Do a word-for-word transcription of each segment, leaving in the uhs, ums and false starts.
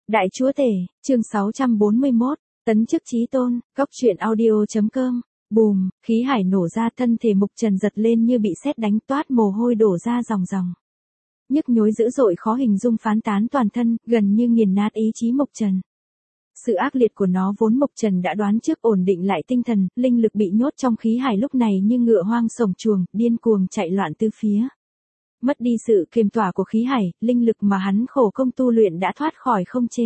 Đại Chúa Tể, chương sáu trăm bốn mươi mốt, tấn chức chí tôn, góc truyện audio chấm com. Bùm, khí hải nổ ra, thân thể Mục Trần giật lên như bị sét đánh, toát mồ hôi đổ ra ròng ròng. Nhức nhối dữ dội khó hình dung phán tán toàn thân, gần như nghiền nát ý chí Mục Trần. Sự ác liệt của nó vốn Mục Trần đã đoán trước, ổn định lại tinh thần, linh lực bị nhốt trong khí hải lúc này như ngựa hoang sổng chuồng, điên cuồng chạy loạn tứ phía. Mất đi sự kiềm tỏa của khí hải, linh lực mà hắn khổ công tu luyện đã thoát khỏi không chế.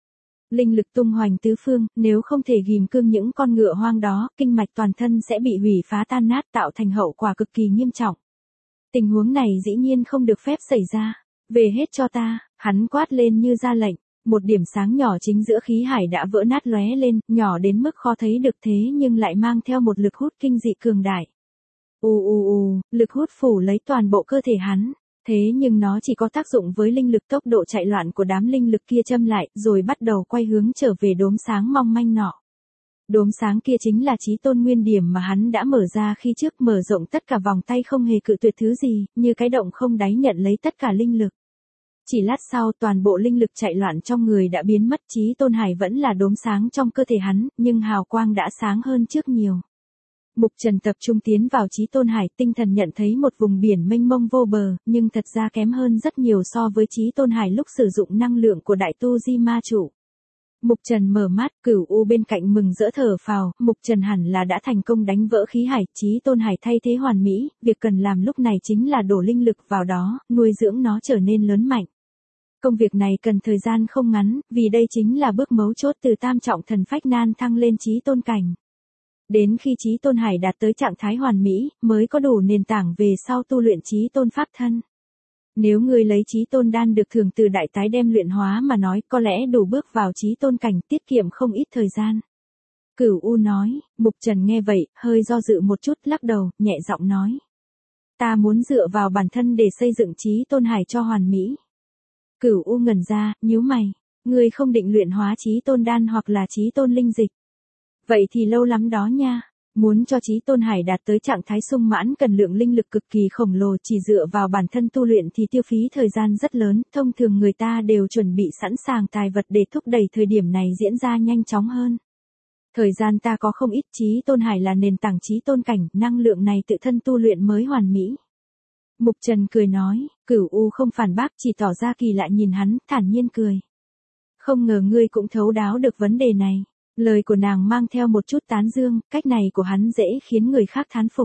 Linh lực tung hoành tứ phương, nếu không thể ghìm cương những con ngựa hoang đó, kinh mạch toàn thân sẽ bị hủy phá tan nát, tạo thành hậu quả cực kỳ nghiêm trọng. Tình huống này dĩ nhiên không được phép xảy ra. Về hết cho ta, hắn quát lên như ra lệnh. Một điểm sáng nhỏ chính giữa khí hải đã vỡ nát lóe lên, nhỏ đến mức khó thấy được, thế nhưng lại mang theo một lực hút kinh dị cường đại. U u u, lực hút phủ lấy toàn bộ cơ thể hắn. Thế nhưng nó chỉ có tác dụng với linh lực, tốc độ chạy loạn của đám linh lực kia châm lại, rồi bắt đầu quay hướng trở về đốm sáng mong manh nọ. Đốm sáng kia chính là chí tôn nguyên điểm mà hắn đã mở ra khi trước, mở rộng tất cả vòng tay, không hề cự tuyệt thứ gì, như cái động không đáy nhận lấy tất cả linh lực. Chỉ lát sau, toàn bộ linh lực chạy loạn trong người đã biến mất, chí tôn hải vẫn là đốm sáng trong cơ thể hắn, nhưng hào quang đã sáng hơn trước nhiều. Mục Trần tập trung tiến vào chí tôn hải, tinh thần nhận thấy một vùng biển mênh mông vô bờ, nhưng thật ra kém hơn rất nhiều so với chí tôn hải lúc sử dụng năng lượng của đại tu di ma chủ. Mục Trần mở mắt, Cửu U bên cạnh mừng rỡ thở phào, Mục Trần hẳn là đã thành công đánh vỡ khí hải, chí tôn hải thay thế hoàn mỹ, việc cần làm lúc này chính là đổ linh lực vào đó, nuôi dưỡng nó trở nên lớn mạnh. Công việc này cần thời gian không ngắn, vì đây chính là bước mấu chốt từ tam trọng thần phách nan thăng lên chí tôn cảnh. Đến khi chí tôn hải đạt tới trạng thái hoàn mỹ, mới có đủ nền tảng về sau tu luyện chí tôn pháp thân. Nếu ngươi lấy chí tôn đan được thưởng từ đại tái đem luyện hóa mà nói, có lẽ đủ bước vào chí tôn cảnh, tiết kiệm không ít thời gian. Cửu U nói. Mục Trần nghe vậy, hơi do dự một chút, lắc đầu, nhẹ giọng nói. Ta muốn dựa vào bản thân để xây dựng chí tôn hải cho hoàn mỹ. Cửu U ngẩn ra, nhíu mày. Ngươi không định luyện hóa chí tôn đan hoặc là chí tôn linh dịch. Vậy thì lâu lắm đó nha. Muốn cho chí tôn hải đạt tới trạng thái sung mãn cần lượng linh lực cực kỳ khổng lồ, chỉ dựa vào bản thân tu luyện thì tiêu phí thời gian rất lớn, thông thường người ta đều chuẩn bị sẵn sàng tài vật để thúc đẩy thời điểm này diễn ra nhanh chóng hơn. Thời gian ta có không ít, chí tôn hải là nền tảng chí tôn cảnh, năng lượng này tự thân tu luyện mới hoàn mỹ. Mục Trần cười nói. Cửu U không phản bác, chỉ tỏ ra kỳ lạ nhìn hắn, thản nhiên cười. Không ngờ ngươi cũng thấu đáo được vấn đề này. Lời của nàng mang theo một chút tán dương, cách này của hắn dễ khiến người khác thán phục.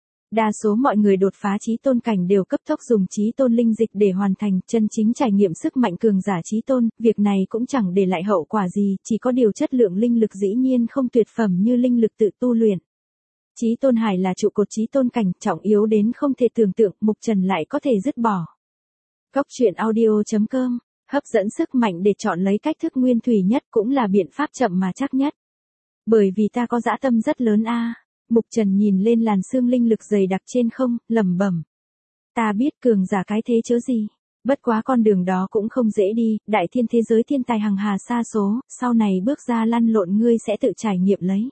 Đa số mọi người đột phá chí tôn cảnh đều cấp tốc dùng chí tôn linh dịch để hoàn thành, chân chính trải nghiệm sức mạnh cường giả chí tôn, việc này cũng chẳng để lại hậu quả gì, chỉ có điều chất lượng linh lực dĩ nhiên không tuyệt phẩm như linh lực tự tu luyện. Chí tôn hải là trụ cột chí tôn cảnh, trọng yếu đến không thể tưởng tượng, Mục Trần lại có thể dứt bỏ. Góc truyện audio chấm com. Hấp dẫn sức mạnh để chọn lấy cách thức nguyên thủy nhất cũng là biện pháp chậm mà chắc nhất. Bởi vì ta có dã tâm rất lớn a. À. Mục Trần nhìn lên làn sương linh lực dày đặc trên không, lẩm bẩm. Ta biết cường giả cái thế chớ gì. Bất quá con đường đó cũng không dễ đi, đại thiên thế giới thiên tài hằng hà sa số, sau này bước ra lăn lộn ngươi sẽ tự trải nghiệm lấy.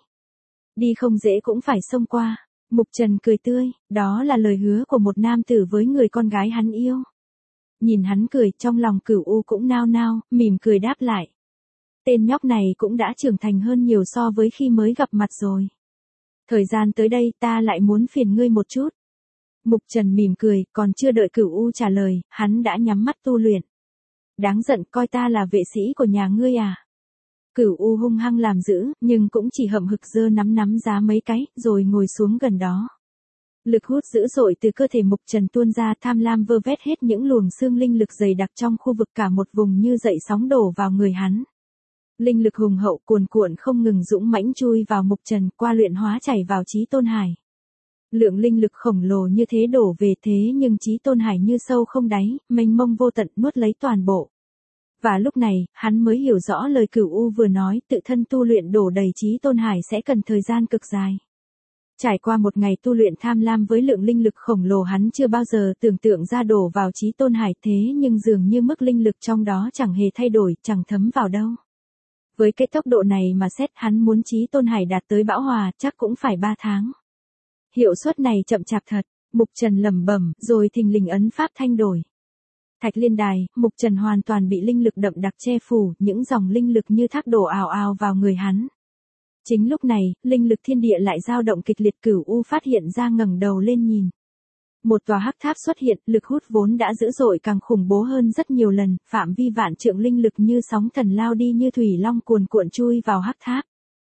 Đi không dễ cũng phải xông qua. Mục Trần cười tươi, đó là lời hứa của một nam tử với người con gái hắn yêu. Nhìn hắn cười, trong lòng Cửu U cũng nao nao, mỉm cười đáp lại. Tên nhóc này cũng đã trưởng thành hơn nhiều so với khi mới gặp mặt rồi. Thời gian tới đây ta lại muốn phiền ngươi một chút. Mục Trần mỉm cười, còn chưa đợi Cửu U trả lời, hắn đã nhắm mắt tu luyện. Đáng giận, coi ta là vệ sĩ của nhà ngươi à? Cửu U hung hăng làm dữ, nhưng cũng chỉ hậm hực giơ nắm nắm giá mấy cái, rồi ngồi xuống gần đó. Lực hút dữ dội từ cơ thể Mục Trần tuôn ra, tham lam vơ vét hết những luồng xương linh lực dày đặc trong khu vực, cả một vùng như dậy sóng đổ vào người hắn. Linh lực hùng hậu cuồn cuộn không ngừng dũng mãnh chui vào Mục Trần, qua luyện hóa chảy vào chí tôn hải. Lượng linh lực khổng lồ như thế đổ về, thế nhưng chí tôn hải như sâu không đáy, mênh mông vô tận, nuốt lấy toàn bộ. Và lúc này, hắn mới hiểu rõ lời Cửu U vừa nói, tự thân tu luyện đổ đầy chí tôn hải sẽ cần thời gian cực dài. Trải qua một ngày tu luyện tham lam với lượng linh lực khổng lồ, hắn chưa bao giờ tưởng tượng ra đổ vào chí tôn hải, thế nhưng dường như mức linh lực trong đó chẳng hề thay đổi, chẳng thấm vào đâu. Với cái tốc độ này mà xét, hắn muốn chí tôn hải đạt tới bão hòa, chắc cũng phải ba tháng. Hiệu suất này chậm chạp thật, Mục Trần lẩm bẩm, rồi thình lình ấn pháp thanh đổi. Thạch Liên Đài, Mục Trần hoàn toàn bị linh lực đậm đặc che phủ, những dòng linh lực như thác đổ ào ào vào người hắn. Chính lúc này, linh lực thiên địa lại dao động kịch liệt, Cửu U phát hiện ra ngẩng đầu lên nhìn. Một tòa hắc tháp xuất hiện, lực hút vốn đã dữ dội càng khủng bố hơn rất nhiều lần, phạm vi vạn trượng linh lực như sóng thần lao đi như thủy long cuồn cuộn chui vào hắc tháp.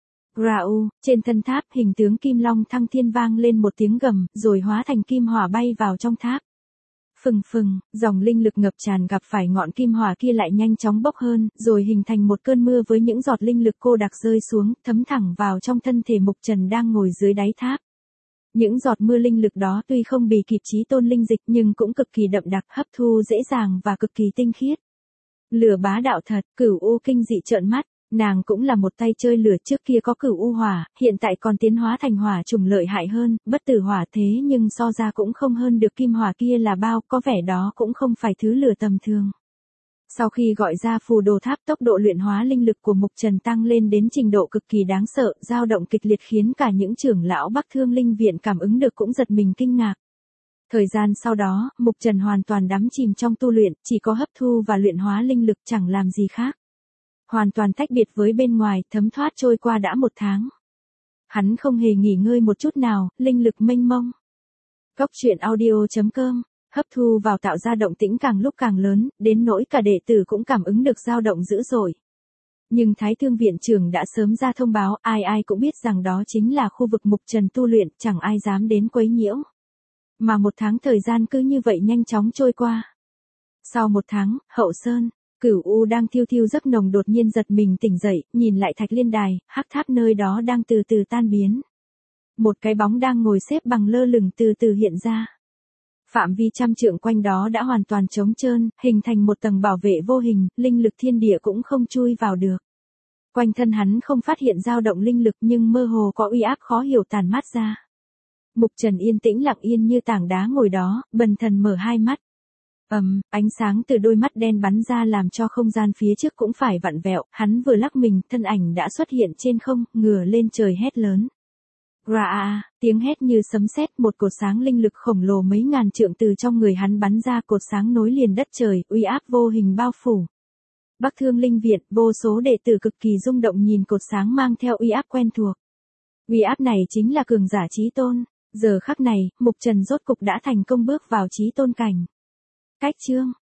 Rau, trên thân tháp hình tướng kim long thăng thiên vang lên một tiếng gầm, rồi hóa thành kim hỏa bay vào trong tháp. Phừng phừng, dòng linh lực ngập tràn gặp phải ngọn kim hỏa kia lại nhanh chóng bốc hơn, rồi hình thành một cơn mưa với những giọt linh lực cô đặc rơi xuống, thấm thẳng vào trong thân thể Mục Trần đang ngồi dưới đáy tháp. Những giọt mưa linh lực đó tuy không bì kịp chí tôn linh dịch nhưng cũng cực kỳ đậm đặc, hấp thu dễ dàng và cực kỳ tinh khiết. Lửa bá đạo thật, Cửu U kinh dị trợn mắt, nàng cũng là một tay chơi lửa, trước kia có Cửu U hỏa, hiện tại còn tiến hóa thành hỏa trùng lợi hại hơn, bất tử hỏa, thế nhưng so ra cũng không hơn được kim hỏa kia là bao, có vẻ đó cũng không phải thứ lửa tầm thường. Sau khi gọi ra phù đồ tháp, tốc độ luyện hóa linh lực của Mục Trần tăng lên đến trình độ cực kỳ đáng sợ, dao động kịch liệt khiến cả những trưởng lão Bắc Thương Linh Viện cảm ứng được cũng giật mình kinh ngạc. Thời gian sau đó, Mục Trần hoàn toàn đắm chìm trong tu luyện, chỉ có hấp thu và luyện hóa linh lực, chẳng làm gì khác. Hoàn toàn tách biệt với bên ngoài, thấm thoát trôi qua đã một tháng. Hắn không hề nghỉ ngơi một chút nào, linh lực mênh mông. Cốc truyện audio chấm com hấp thu vào tạo ra động tĩnh càng lúc càng lớn, đến nỗi cả đệ tử cũng cảm ứng được dao động dữ dội. Nhưng Thái Thương Viện trưởng đã sớm ra thông báo, ai ai cũng biết rằng đó chính là khu vực Mục Trần tu luyện, chẳng ai dám đến quấy nhiễu. Mà một tháng thời gian cứ như vậy nhanh chóng trôi qua. Sau một tháng, Hậu Sơn, Cửu U đang thiêu thiêu giấc nồng đột nhiên giật mình tỉnh dậy, nhìn lại Thạch Liên Đài, hắc tháp nơi đó đang từ từ tan biến. Một cái bóng đang ngồi xếp bằng lơ lửng từ từ hiện ra. Phạm vi trăm trượng quanh đó đã hoàn toàn trống trơn, hình thành một tầng bảo vệ vô hình, linh lực thiên địa cũng không chui vào được. Quanh thân hắn không phát hiện dao động linh lực nhưng mơ hồ có uy áp khó hiểu tàn mát ra. Mục Trần yên tĩnh lặng yên như tảng đá ngồi đó, bần thần mở hai mắt. Ầm, um, ánh sáng từ đôi mắt đen bắn ra làm cho không gian phía trước cũng phải vặn vẹo, hắn vừa lắc mình, thân ảnh đã xuất hiện trên không, ngửa lên trời hét lớn. Ra, tiếng hét như sấm sét, một cột sáng linh lực khổng lồ mấy ngàn trượng từ trong người hắn bắn ra, cột sáng nối liền đất trời, uy áp vô hình bao phủ. Bắc Thương Linh Viện, vô số đệ tử cực kỳ rung động nhìn cột sáng mang theo uy áp quen thuộc. Uy áp này chính là cường giả chí tôn, giờ khắc này, Mục Trần rốt cục đã thành công bước vào chí tôn cảnh. Cách chương